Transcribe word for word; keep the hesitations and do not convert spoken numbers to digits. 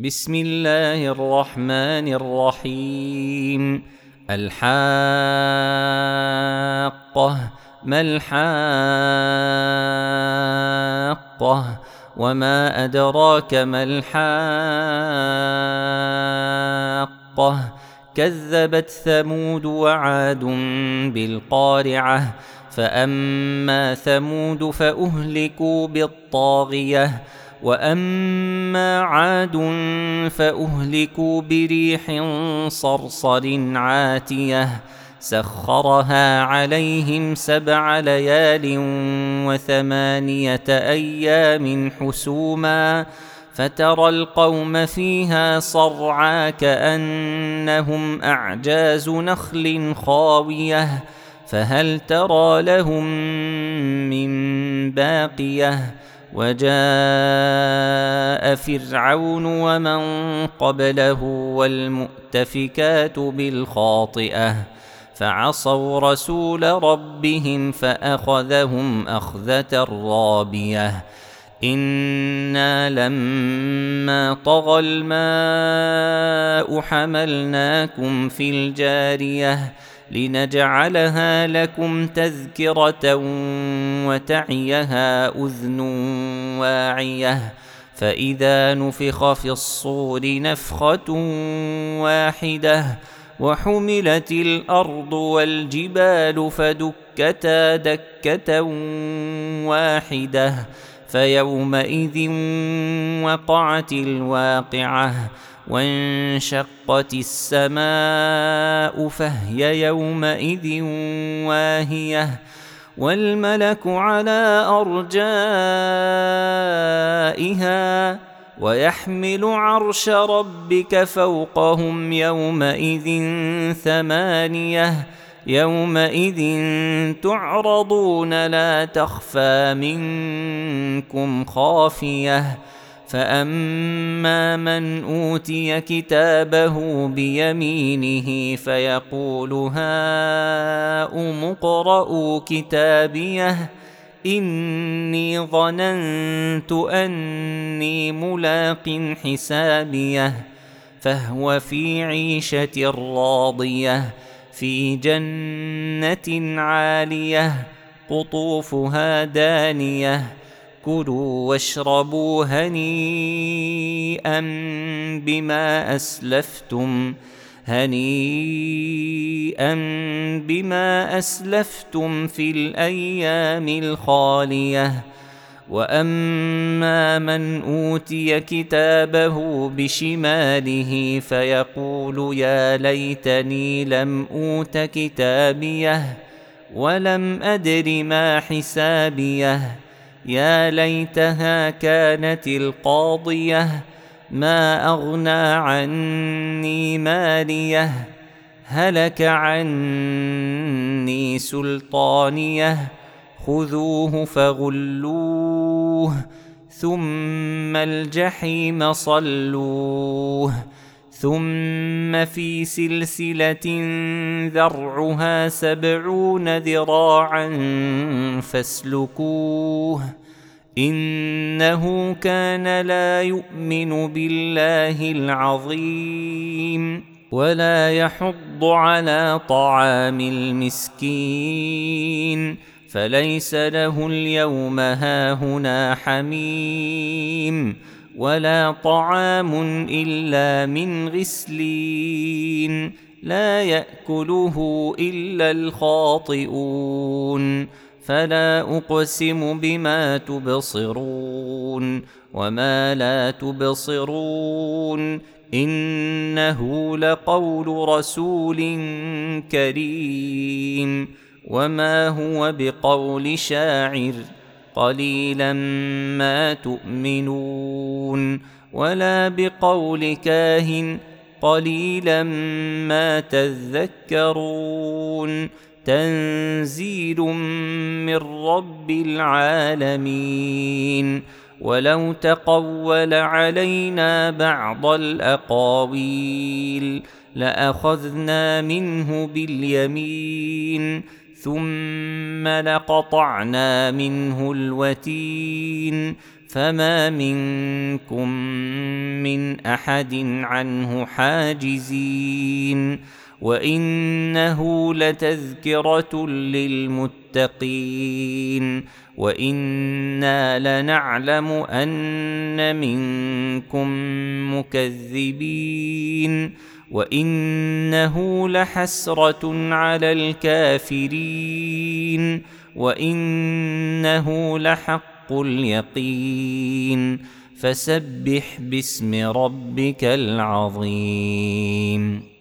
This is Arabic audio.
بسم الله الرحمن الرحيم. الحاقة ما الحاقة وما أدراك ما الحاقة كذبت ثمود وعاد بالقارعة فأما ثمود فأهلكوا بالطاغية وأما عاد فأهلكوا بريح صرصر عاتية سخرها عليهم سبع ليال وثمانية أيام حسوما فترى القوم فيها صرعى كأنهم أعجاز نخل خاوية فهل ترى لهم من باقية وجاء فرعون ومن قبله والمؤتفكات بالخاطئة فعصوا رسول ربهم فأخذهم أخذة رابية إنا لما طغى الماء حملناكم في الجارية لنجعلها لكم تذكرة وتعيها أذن واعية فإذا نفخ في الصور نفخة واحدة وحملت الأرض والجبال فدكتا دكة واحدة فيومئذ وقعت الواقعة وانشقت السماء فهي يومئذ واهية والملك على أرجائها ويحمل عرش ربك فوقهم يومئذ ثمانية يومئذ تعرضون لا تخفى منكم خافية فأما من أوتي كتابه بيمينه فيقول هاؤم اقرءوا كتابيه إني ظننت أني ملاق حسابيه فهو في عيشة راضية في جنة عالية قطوفها دانية كلوا واشربوا هنيئا بما أسلفتم هنيئا بما أسلفتم في الأيام الخالية وأما من أوتي كتابه بشماله فيقول يا ليتني لم أوت كتابيه ولم أدر ما حسابيه يا ليتها كانت القاضية ما أغنى عني ماليه هلك عني سلطانيه خذوه فغلوه ثم الجحيم صلوه ثم في سلسلة ذرعها سبعون ذراعا فاسلكوه إنه كان لا يؤمن بالله العظيم ولا يحض على طعام المسكين فليس له اليوم هاهنا حميم ولا طعام إلا من غسلين لا يأكله إلا الخاطئون فلا أقسم بما تبصرون وما لا تبصرون إنه لقول رسول كريم وما هو بقول شاعر قليلا ما تؤمنون ولا بقول كاهن قليلا ما تذكرون تنزيل من رب العالمين ولو تقول علينا بعض الأقاويل لأخذنا منه باليمين ثم لقطعنا منه الوتين فما منكم من أحد عنه حاجزين وإنه لتذكرة للمتقين وإنا لنعلم أن منكم مكذبين وإنه لحسرة على الكافرين وإنه لحق اليقين فسبح باسم ربك العظيم.